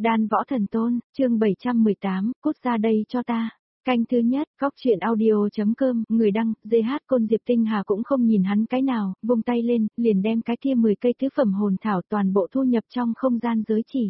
Đan Võ Thần Tôn, chương 718, cút ra đây cho ta. Canh thứ nhất, góc truyện audio.com, người đăng, GH Côn Diệp Tinh Hà cũng không nhìn hắn cái nào, vung tay lên, liền đem cái kia 10 cây tứ phẩm hồn thảo toàn bộ thu nhập trong không gian giới chỉ.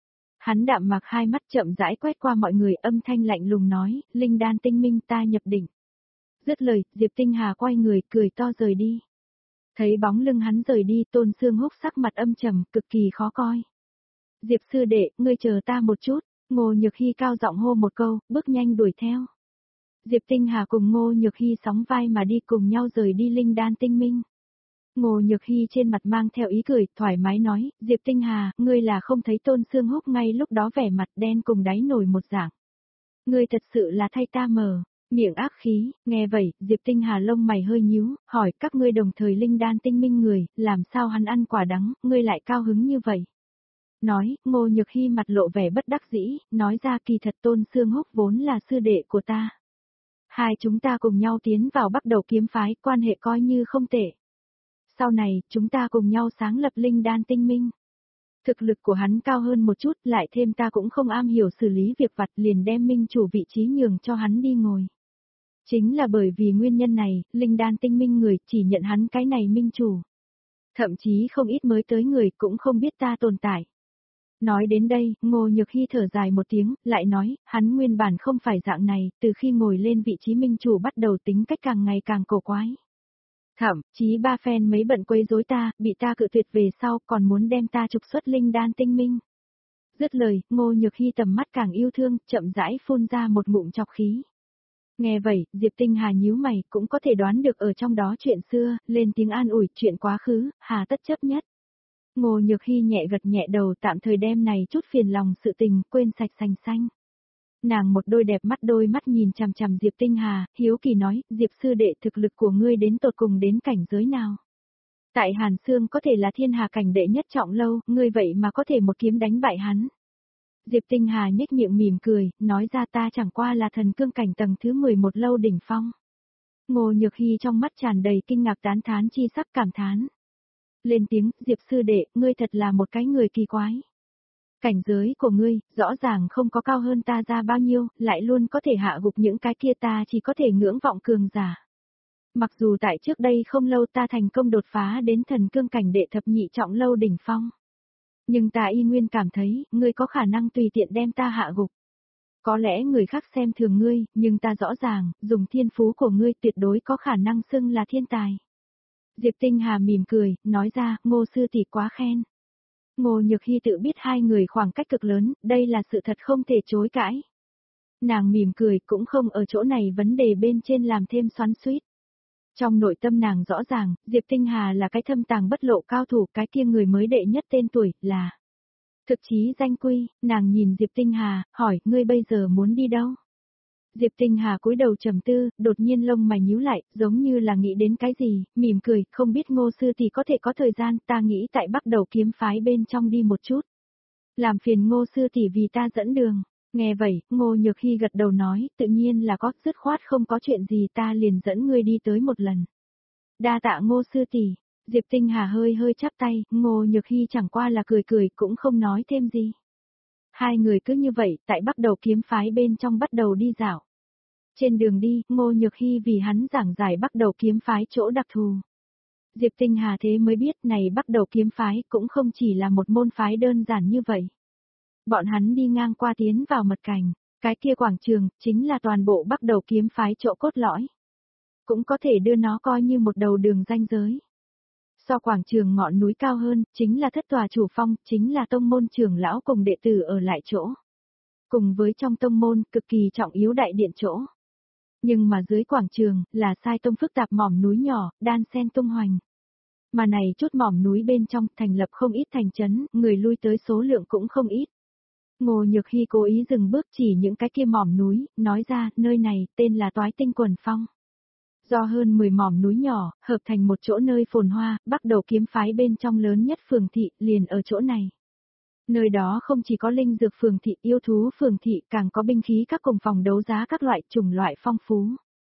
Hắn đạm mặc hai mắt chậm rãi quét qua mọi người, âm thanh lạnh lùng nói, linh đan tinh minh ta nhập đỉnh. Dứt lời, Diệp Tinh Hà quay người, cười to rời đi. Thấy bóng lưng hắn rời đi, Tôn Sương Húc sắc mặt âm trầm, cực kỳ khó coi. Diệp sư đệ, ngươi chờ ta một chút, Ngô Nhược Hy cao giọng hô một câu, bước nhanh đuổi theo. Diệp Tinh Hà cùng Ngô Nhược Hy sóng vai mà đi cùng nhau rời đi linh đan tinh minh. Ngô Nhược Hy trên mặt mang theo ý cười, thoải mái nói, Diệp Tinh Hà, ngươi là không thấy Tôn Sương Húc ngay lúc đó vẻ mặt đen cùng đáy nổi một dạng. Ngươi thật sự là thay ta mờ, miệng ác khí, nghe vậy, Diệp Tinh Hà lông mày hơi nhíu, hỏi các ngươi đồng thời linh đan tinh minh người, làm sao hắn ăn quả đắng, ngươi lại cao hứng như vậy. Nói, Ngô Nhược Hy mặt lộ vẻ bất đắc dĩ, nói ra kỳ thật Tôn Sương Húc vốn là sư đệ của ta. Hai chúng ta cùng nhau tiến vào bắt đầu kiếm phái, quan hệ coi như không tệ. Sau này, chúng ta cùng nhau sáng lập linh đan tinh minh. Thực lực của hắn cao hơn một chút, lại thêm ta cũng không am hiểu xử lý việc vặt, liền đem minh chủ vị trí nhường cho hắn đi ngồi. Chính là bởi vì nguyên nhân này, linh đan tinh minh người chỉ nhận hắn cái này minh chủ. Thậm chí không ít mới tới người cũng không biết ta tồn tại. Nói đến đây, Ngô Nhược Hy thở dài một tiếng, lại nói, hắn nguyên bản không phải dạng này, từ khi ngồi lên vị trí minh chủ bắt đầu tính cách càng ngày càng cổ quái. Thậm chí ba phen mấy bận quấy rối ta, bị ta cự tuyệt về sau, còn muốn đem ta trục xuất linh đan tinh minh. Dứt lời, Ngô Nhược Hy tầm mắt càng yêu thương, chậm rãi phun ra một ngụm chọc khí. Nghe vậy, Diệp Tinh Hà nhíu mày, cũng có thể đoán được ở trong đó chuyện xưa, lên tiếng an ủi, chuyện quá khứ, hà tất chấp nhất. Ngô Nhược Hy nhẹ gật nhẹ đầu, tạm thời đem này chút phiền lòng sự tình, quên sạch sành xanh. Nàng một đôi mắt nhìn chằm chằm Diệp Tinh Hà, hiếu kỳ nói, Diệp sư đệ thực lực của ngươi đến tột cùng đến cảnh giới nào? Tại Hàn Xương có thể là thiên hà cảnh đệ nhất trọng lâu, ngươi vậy mà có thể một kiếm đánh bại hắn. Diệp Tinh Hà nhếch miệng mỉm cười, nói ra ta chẳng qua là thần cương cảnh tầng thứ 11 lâu đỉnh phong. Ngô Nhược Hy trong mắt tràn đầy kinh ngạc tán thán chi sắc cảm thán. Lên tiếng, Diệp sư đệ, ngươi thật là một cái người kỳ quái. Cảnh giới của ngươi, rõ ràng không có cao hơn ta ra bao nhiêu, lại luôn có thể hạ gục những cái kia ta chỉ có thể ngưỡng vọng cường giả. Mặc dù tại trước đây không lâu ta thành công đột phá đến thần cương cảnh đệ thập nhị trọng lâu đỉnh phong. Nhưng ta y nguyên cảm thấy, ngươi có khả năng tùy tiện đem ta hạ gục. Có lẽ người khác xem thường ngươi, nhưng ta rõ ràng, dùng thiên phú của ngươi tuyệt đối có khả năng xưng là thiên tài. Diệp Tinh Hà mỉm cười, nói ra, Ngô sư tỷ quá khen. Ngô Nhược Hy tự biết hai người khoảng cách cực lớn, đây là sự thật không thể chối cãi. Nàng mỉm cười cũng không ở chỗ này vấn đề bên trên làm thêm xoắn xuýt. Trong nội tâm nàng rõ ràng, Diệp Tinh Hà là cái thâm tàng bất lộ cao thủ, cái kia người mới đệ nhất tên tuổi, là thực chí danh quy. Nàng nhìn Diệp Tinh Hà, hỏi, ngươi bây giờ muốn đi đâu? Diệp Tinh Hà cúi đầu trầm tư, đột nhiên lông mày nhíu lại, giống như là nghĩ đến cái gì, mỉm cười, không biết Ngô sư tỷ có thể có thời gian, ta nghĩ tại bắt đầu kiếm phái bên trong đi một chút. Làm phiền Ngô sư tỷ vì ta dẫn đường. Nghe vậy, Ngô Nhược Hy gật đầu nói, tự nhiên là có, dứt khoát không có chuyện gì ta liền dẫn ngươi đi tới một lần. Đa tạ Ngô sư tỷ. Diệp Tinh Hà hơi chắp tay, Ngô Nhược Hy chẳng qua là cười cũng không nói thêm gì. Hai người cứ như vậy, tại bắt đầu kiếm phái bên trong bắt đầu đi dạo. Trên đường đi, Ngô Nhược Hy vì hắn giảng giải bắt đầu kiếm phái chỗ đặc thù. Diệp Tinh Hà thế mới biết này bắt đầu kiếm phái cũng không chỉ là một môn phái đơn giản như vậy. Bọn hắn đi ngang qua tiến vào mật cảnh, cái kia quảng trường, chính là toàn bộ bắt đầu kiếm phái chỗ cốt lõi. Cũng có thể đưa nó coi như một đầu đường ranh giới. So quảng trường ngọn núi cao hơn, chính là thất tòa chủ phong, chính là tông môn trưởng lão cùng đệ tử ở lại chỗ. Cùng với trong tông môn, cực kỳ trọng yếu đại điện chỗ. Nhưng mà dưới quảng trường, là sai tông phức tạp mỏm núi nhỏ, đan xen tung hoành. Mà này chút mỏm núi bên trong, thành lập không ít thành trấn, người lui tới số lượng cũng không ít. Ngô Nhược Hy cố ý dừng bước chỉ những cái kia mỏm núi, nói ra, nơi này, tên là Toái Tinh Quần Phong. Do hơn 10 mỏm núi nhỏ, hợp thành một chỗ nơi phồn hoa, bắt đầu kiếm phái bên trong lớn nhất phường thị, liền ở chỗ này. Nơi đó không chỉ có linh dược phường thị, yêu thú phường thị, càng có binh khí các cùng phòng đấu giá các loại chủng loại phong phú.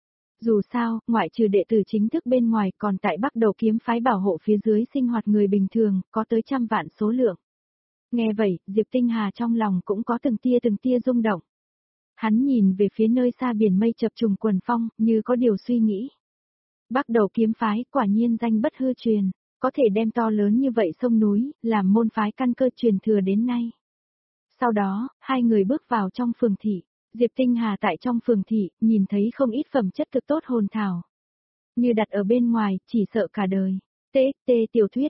Dù sao, ngoại trừ đệ tử chính thức bên ngoài, còn tại bắt đầu kiếm phái bảo hộ phía dưới sinh hoạt người bình thường, có tới trăm vạn số lượng. Nghe vậy, Diệp Tinh Hà trong lòng cũng có từng tia rung động. Hắn nhìn về phía nơi xa biển mây chập trùng quần phong, như có điều suy nghĩ. Bắc Đầu kiếm phái quả nhiên danh bất hư truyền, có thể đem to lớn như vậy sông núi, làm môn phái căn cơ truyền thừa đến nay. Sau đó, hai người bước vào trong phường thị. Diệp Tinh Hà tại trong phường thị, nhìn thấy không ít phẩm chất cực tốt hồn thảo. Như đặt ở bên ngoài, chỉ sợ cả đời. TXT tiểu thuyết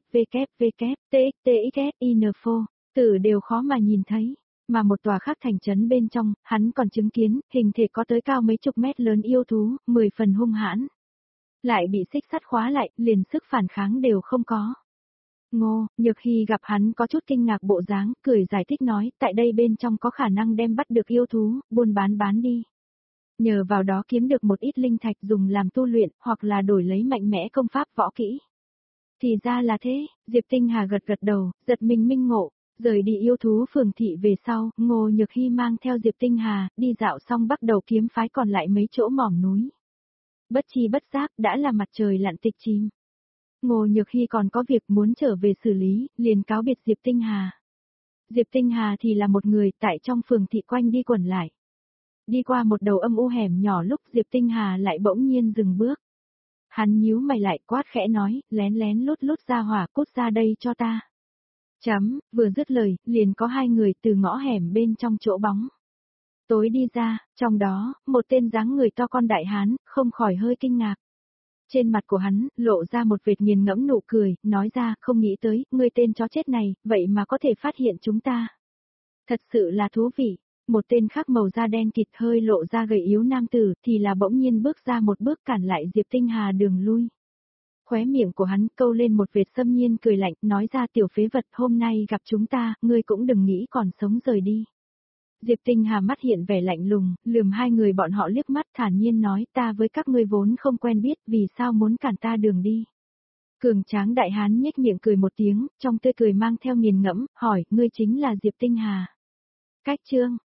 www, TXT info, từ đều khó mà nhìn thấy. Mà một tòa khác thành trấn bên trong, hắn còn chứng kiến, hình thể có tới cao mấy chục mét lớn yêu thú, 10 phần hung hãn. Lại bị xích sắt khóa lại, liền sức phản kháng đều không có. Ngô, Nhược Hy gặp hắn có chút kinh ngạc bộ dáng, cười giải thích nói, tại đây bên trong có khả năng đem bắt được yêu thú, buôn bán đi. Nhờ vào đó kiếm được một ít linh thạch dùng làm tu luyện, hoặc là đổi lấy mạnh mẽ công pháp võ kỹ. Thì ra là thế, Diệp Tinh Hà gật gật đầu, giật mình minh ngộ. Rời đi yêu thú phường thị về sau, Ngô Nhược Hy mang theo Diệp Tinh Hà, đi dạo xong bắt đầu kiếm phái còn lại mấy chỗ mỏm núi. Bất chi bất giác đã là mặt trời lặn tịch chìm. Ngô Nhược Hy còn có việc muốn trở về xử lý, liền cáo biệt Diệp Tinh Hà. Diệp Tinh Hà thì là một người tại trong phường thị quanh đi quẩn lại. Đi qua một đầu âm u hẻm nhỏ lúc Diệp Tinh Hà lại bỗng nhiên dừng bước. Hắn nhíu mày lại quát khẽ nói, lén lén lút ra hỏa cút ra đây cho ta. Chấm, vừa dứt lời, liền có hai người từ ngõ hẻm bên trong chỗ bóng. Tối đi ra, trong đó, một tên dáng người to con đại hán, không khỏi hơi kinh ngạc. Trên mặt của hắn, lộ ra một vệt nghiền ngẫm nụ cười, nói ra, không nghĩ tới, ngươi tên chó chết này, vậy mà có thể phát hiện chúng ta. Thật sự là thú vị. Một tên khác màu da đen kịt hơi lộ ra gầy yếu nam tử, thì là bỗng nhiên bước ra một bước cản lại Diệp Tinh Hà đường lui. Khóe miệng của hắn câu lên một vệt xâm nhiên cười lạnh, nói ra tiểu phế vật hôm nay gặp chúng ta, ngươi cũng đừng nghĩ còn sống rời đi. Diệp Tinh Hà mắt hiện vẻ lạnh lùng, lườm hai người bọn họ liếc mắt thản nhiên nói ta với các ngươi vốn không quen biết vì sao muốn cản ta đường đi. Cường tráng đại hán nhếch miệng cười một tiếng, trong tươi cười mang theo nghiền ngẫm, hỏi, ngươi chính là Diệp Tinh Hà. Cách chương,